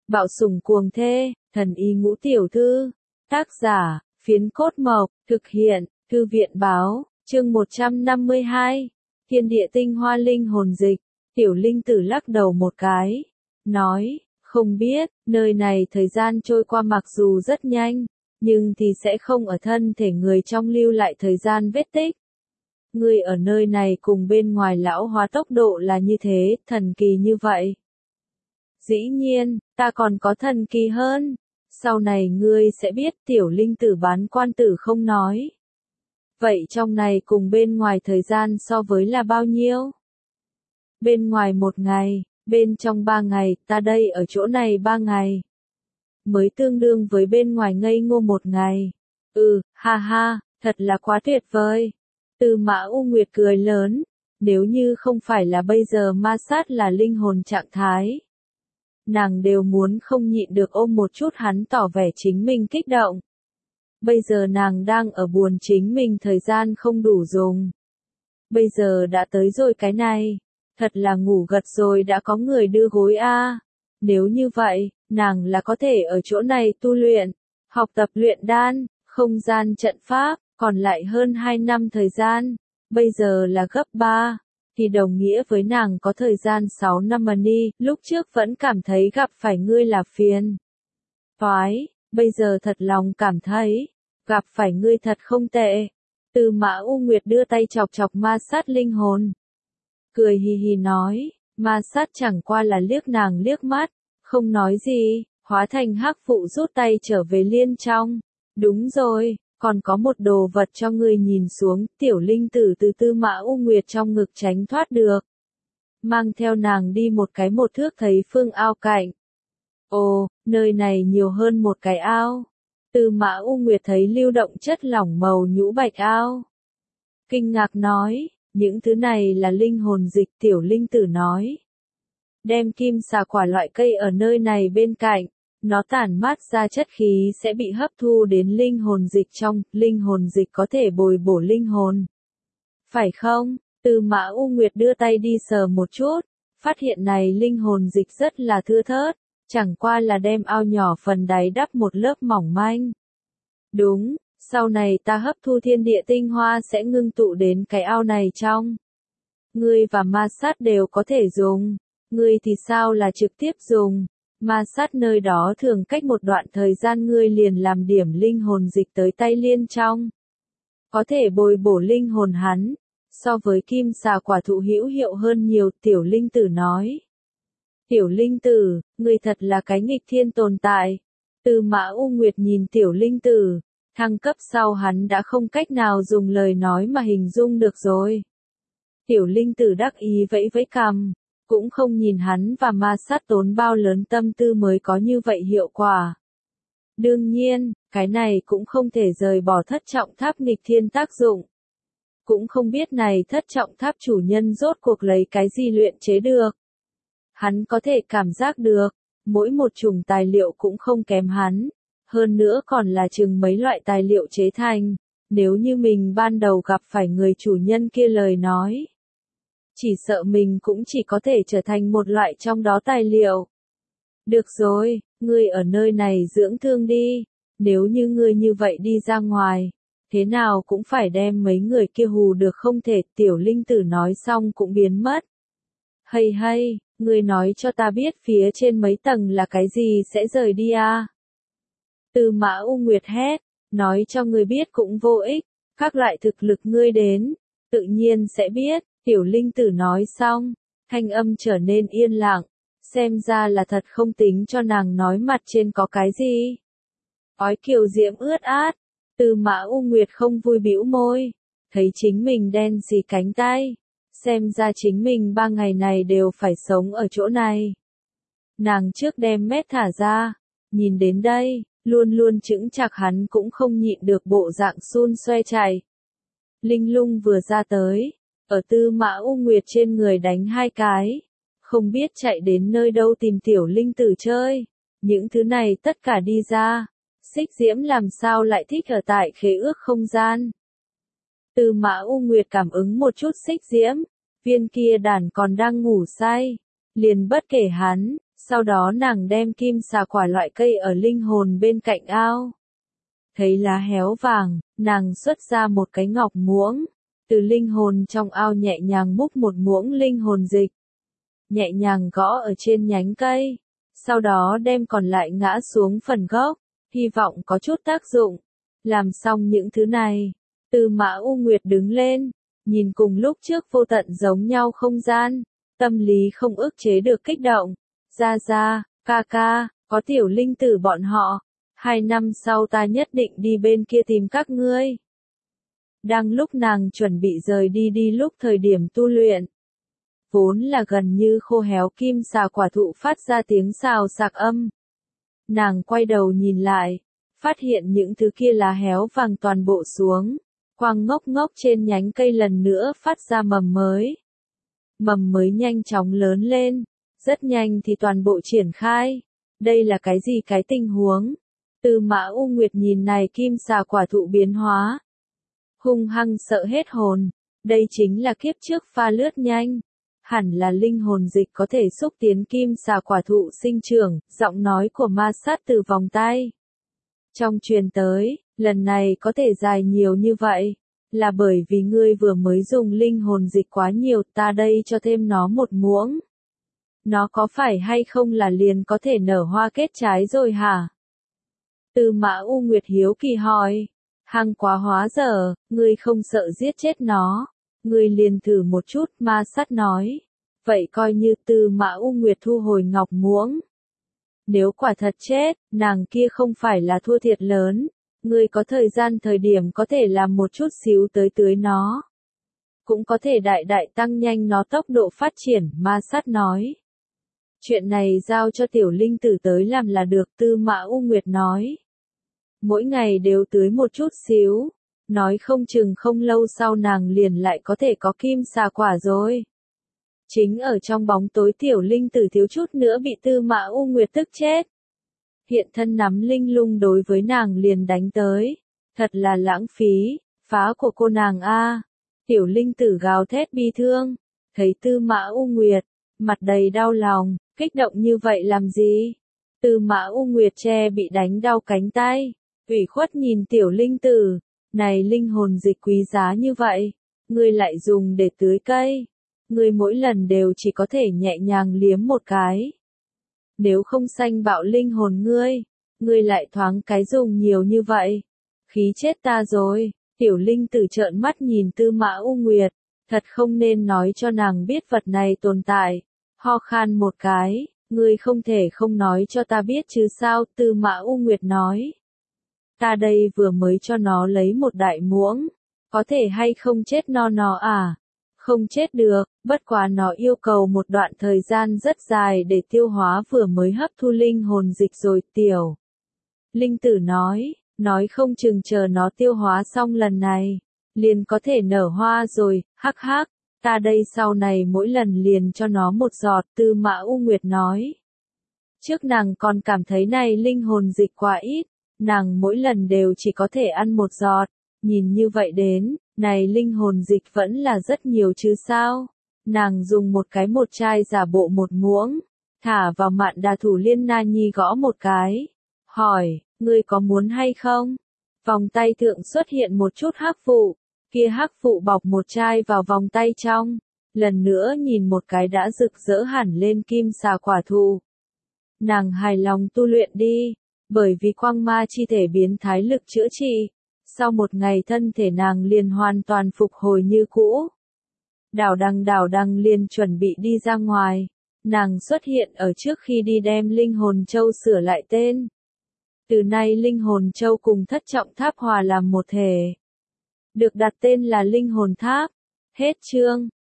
Bạo sủng cuồng thê, thần y ngũ tiểu thư. Tác giả, Phiến Cốt Mộc, thực hiện, Thư viện báo, chương 152. Thiên địa tinh hoa linh hồn dịch. Tiểu linh tử lắc đầu một cái, nói, không biết, nơi này thời gian trôi qua mặc dù rất nhanh, nhưng thì sẽ không ở thân thể người trong lưu lại thời gian vết tích. Ngươi ở nơi này cùng bên ngoài lão hóa tốc độ là như thế, thần kỳ như vậy. Dĩ nhiên, ta còn có thần kỳ hơn. Sau này ngươi sẽ biết tiểu linh tử bán quan tử không nói. Vậy trong này cùng bên ngoài thời gian so với là bao nhiêu? Bên ngoài 1 ngày, bên trong 3 ngày, ta đây ở chỗ này 3 ngày. Mới tương đương với bên ngoài ngây ngô 1 ngày. Ha ha, thật là quá tuyệt vời. Tư Mã U Nguyệt cười lớn, nếu như không phải là bây giờ ma sát là linh hồn trạng thái. Nàng đều muốn không nhịn được ôm một chút hắn tỏ vẻ chính mình kích động. Bây giờ nàng đang ở buồn chính mình thời gian không đủ dùng. Bây giờ đã tới rồi cái này. Thật là ngủ gật rồi đã có người đưa gối a. Nếu như vậy, nàng là có thể ở chỗ này tu luyện, học tập luyện đan, không gian trận pháp, còn lại hơn 2 năm thời gian. Bây giờ là gấp 3. Thì đồng nghĩa với nàng có thời gian 6 năm mà đi, lúc trước vẫn cảm thấy gặp phải ngươi là phiền toái, bây giờ thật lòng cảm thấy, gặp phải ngươi thật không tệ. Tư Mã U Nguyệt đưa tay chọc chọc ma sát linh hồn. Cười hì hì nói, ma sát chẳng qua là liếc nàng liếc mắt, không nói gì, hóa thành hắc phụ rút tay trở về liên trong. Đúng rồi. Còn có một đồ vật cho ngươi nhìn xuống, tiểu linh tử từ Tư Mã U Nguyệt trong ngực tránh thoát được. Mang theo nàng đi một thước thấy phương ao cạnh. Ồ, nơi này nhiều hơn một cái ao. Tư Mã U Nguyệt thấy lưu động chất lỏng màu nhũ bạch ao. Kinh ngạc nói, những thứ này là linh hồn dịch, tiểu linh tử nói. Đem kim xà quả loại cây ở nơi này bên cạnh. Nó tản mát ra chất khí sẽ bị hấp thu đến linh hồn dịch trong, linh hồn dịch có thể bồi bổ linh hồn. Phải không? Tư Mã U Nguyệt đưa tay đi sờ một chút, phát hiện này linh hồn dịch rất là thưa thớt, chẳng qua là đem ao nhỏ phần đáy đắp một lớp mỏng manh. Đúng, sau này ta hấp thu thiên địa tinh hoa sẽ ngưng tụ đến cái ao này trong. Ngươi và ma sát đều có thể dùng, ngươi thì sao là trực tiếp dùng. Ma sát nơi đó thường cách một đoạn thời gian ngươi liền làm điểm linh hồn dịch tới tay liên trong. Có thể bồi bổ linh hồn hắn, so với kim xà quả thụ hữu hiệu hơn nhiều, tiểu linh tử nói. Tiểu linh tử, ngươi thật là cái nghịch thiên tồn tại. Tư Mã U Nguyệt nhìn tiểu linh tử, thăng cấp sau hắn đã không cách nào dùng lời nói mà hình dung được rồi. Tiểu linh tử đắc ý vẫy vẫy cằm. Cũng không nhìn hắn và ma sát tốn bao lớn tâm tư mới có như vậy hiệu quả. Đương nhiên, cái này cũng không thể rời bỏ thất trọng tháp nghịch thiên tác dụng. Cũng không biết này thất trọng tháp chủ nhân rốt cuộc lấy cái gì luyện chế được. Hắn có thể cảm giác được, mỗi một chủng tài liệu cũng không kém hắn. Hơn nữa còn là chừng mấy loại tài liệu chế thành. Nếu như mình ban đầu gặp phải người chủ nhân kia lời nói. Chỉ sợ mình cũng chỉ có thể trở thành một loại trong đó tài liệu. Được rồi, ngươi ở nơi này dưỡng thương đi, nếu như ngươi như vậy đi ra ngoài, thế nào cũng phải đem mấy người kia hù được không thể, tiểu linh tử nói xong cũng biến mất. Hay, ngươi nói cho ta biết phía trên mấy tầng là cái gì sẽ rời đi à? Tư Mã U Nguyệt hét, nói cho ngươi biết cũng vô ích, các loại thực lực ngươi đến, tự nhiên sẽ biết. Tiểu linh tử nói xong, thanh âm trở nên yên lặng, xem ra là thật không tính cho nàng nói mặt trên có cái gì. Ói kiều diễm ướt át, Tư Mã U Nguyệt không vui bĩu môi, thấy chính mình đen xì cánh tay, xem ra chính mình 3 ngày này đều phải sống ở chỗ này. Nàng trước đem mét thả ra, nhìn đến đây, luôn luôn chững chạc hắn cũng không nhịn được bộ dạng xun xoe chạy. Linh lung vừa ra tới. Ở Tư Mã U Nguyệt trên người đánh 2 cái. Không biết chạy đến nơi đâu tìm tiểu linh tử chơi. Những thứ này tất cả đi ra. Xích Diễm làm sao lại thích ở tại khế ước không gian. Tư Mã U Nguyệt cảm ứng một chút Xích Diễm. Viên kia đàn còn đang ngủ say. Liền bất kể hắn. Sau đó nàng đem kim xà quả loại cây ở linh hồn bên cạnh ao. Thấy lá héo vàng, nàng xuất ra một cái ngọc muỗng, từ linh hồn trong ao nhẹ nhàng múc một muỗng linh hồn dịch. Nhẹ nhàng gõ ở trên nhánh cây, sau đó đem còn lại ngã xuống phần gốc, hy vọng có chút tác dụng. Làm xong những thứ này, Tư Mã U Nguyệt đứng lên, nhìn cùng lúc trước vô tận giống nhau không gian, tâm lý không ức chế được kích động. Ra, ca ca, có tiểu linh tử bọn họ, 2 năm sau ta nhất định đi bên kia tìm các ngươi. Đang lúc nàng chuẩn bị rời đi lúc thời điểm tu luyện, vốn là gần như khô héo kim xà quả thụ phát ra tiếng xào xạc âm. Nàng quay đầu nhìn lại, phát hiện những thứ kia lá héo vàng toàn bộ xuống, quang ngốc ngốc trên nhánh cây lần nữa phát ra mầm mới. Mầm mới nhanh chóng lớn lên, rất nhanh thì toàn bộ triển khai. Đây là cái gì cái tình huống? Tư Mã U Nguyệt nhìn này kim xà quả thụ biến hóa, hung hăng sợ hết hồn. Đây chính là kiếp trước pha lướt nhanh. Hẳn là linh hồn dịch có thể xúc tiến kim xà quả thụ sinh trưởng, giọng nói của ma sát từ vòng tay trong truyền tới, lần này có thể dài nhiều như vậy, là bởi vì ngươi vừa mới dùng linh hồn dịch quá nhiều, ta đây cho thêm nó một muỗng. Nó có phải hay không là liền có thể nở hoa kết trái rồi hả? Tư Mã U Nguyệt hiếu kỳ hỏi, hăng quá hóa dở, ngươi không sợ giết chết nó, ngươi liền thử một chút, ma sát nói. Vậy coi như Tư Mã U Nguyệt thu hồi ngọc muỗng. Nếu quả thật chết, nàng kia không phải là thua thiệt lớn, ngươi có thời điểm có thể làm một chút xíu tới tưới nó. Cũng có thể đại đại tăng nhanh nó tốc độ phát triển, ma sát nói. Chuyện này giao cho tiểu linh tử tới làm là được, Tư Mã U Nguyệt nói. Mỗi ngày đều tưới một chút xíu, nói không chừng không lâu sau nàng liền lại có thể có kim xà quả rồi. Chính ở trong bóng tối tiểu linh tử thiếu chút nữa bị Tư Mã U Nguyệt tức chết. Hiện thân nắm linh lung đối với nàng liền đánh tới. Thật là lãng phí, phá của cô nàng a. Tiểu linh tử gào thét bi thương. Thấy Tư Mã U Nguyệt, mặt đầy đau lòng, kích động như vậy làm gì? Tư Mã U Nguyệt che bị đánh đau cánh tay. Ủy khuất nhìn tiểu linh tử. Này linh hồn dịch quý giá như vậy, ngươi lại dùng để tưới cây. Ngươi mỗi lần đều chỉ có thể nhẹ nhàng liếm một cái. Nếu không sanh bạo linh hồn ngươi lại thoáng cái dùng nhiều như vậy. Khí chết ta rồi, tiểu linh tử trợn mắt nhìn Tư Mã U Nguyệt, thật không nên nói cho nàng biết vật này tồn tại. Ho khan một cái, ngươi không thể không nói cho ta biết chứ sao, Tư Mã U Nguyệt nói. Ta đây vừa mới cho nó lấy một đại muỗng, có thể hay không chết no à? Không chết được, bất quá nó yêu cầu một đoạn thời gian rất dài để tiêu hóa vừa mới hấp thu linh hồn dịch rồi, tiểu. Linh tử nói không chừng chờ nó tiêu hóa xong lần này, liền có thể nở hoa rồi, hắc hắc, ta đây sau này mỗi lần liền cho nó một giọt, Tư Mã U Nguyệt nói. Trước nàng còn cảm thấy này linh hồn dịch quá ít, nàng mỗi lần đều chỉ có thể ăn một giọt, nhìn như vậy đến. Này linh hồn dịch vẫn là rất nhiều chứ sao? Nàng dùng một chai giả bộ một muỗng, thả vào Mạn Đà Thủ Liên Na Nhi gõ một cái. Hỏi, ngươi có muốn hay không? Vòng tay thượng xuất hiện một chút hắc vụ, kia hắc vụ bọc một chai vào vòng tay trong. Lần nữa nhìn một cái đã rực rỡ hẳn lên kim xà quả thụ. Nàng hài lòng tu luyện đi, bởi vì quang ma chi thể biến thái lực chữa trị. Sau một ngày thân thể nàng liền hoàn toàn phục hồi như cũ. Đảo đằng liền chuẩn bị đi ra ngoài. Nàng xuất hiện ở trước khi đi đem linh hồn châu sửa lại tên. Từ nay linh hồn châu cùng thất trọng tháp hòa làm một thể. Được đặt tên là linh hồn tháp. Hết chương.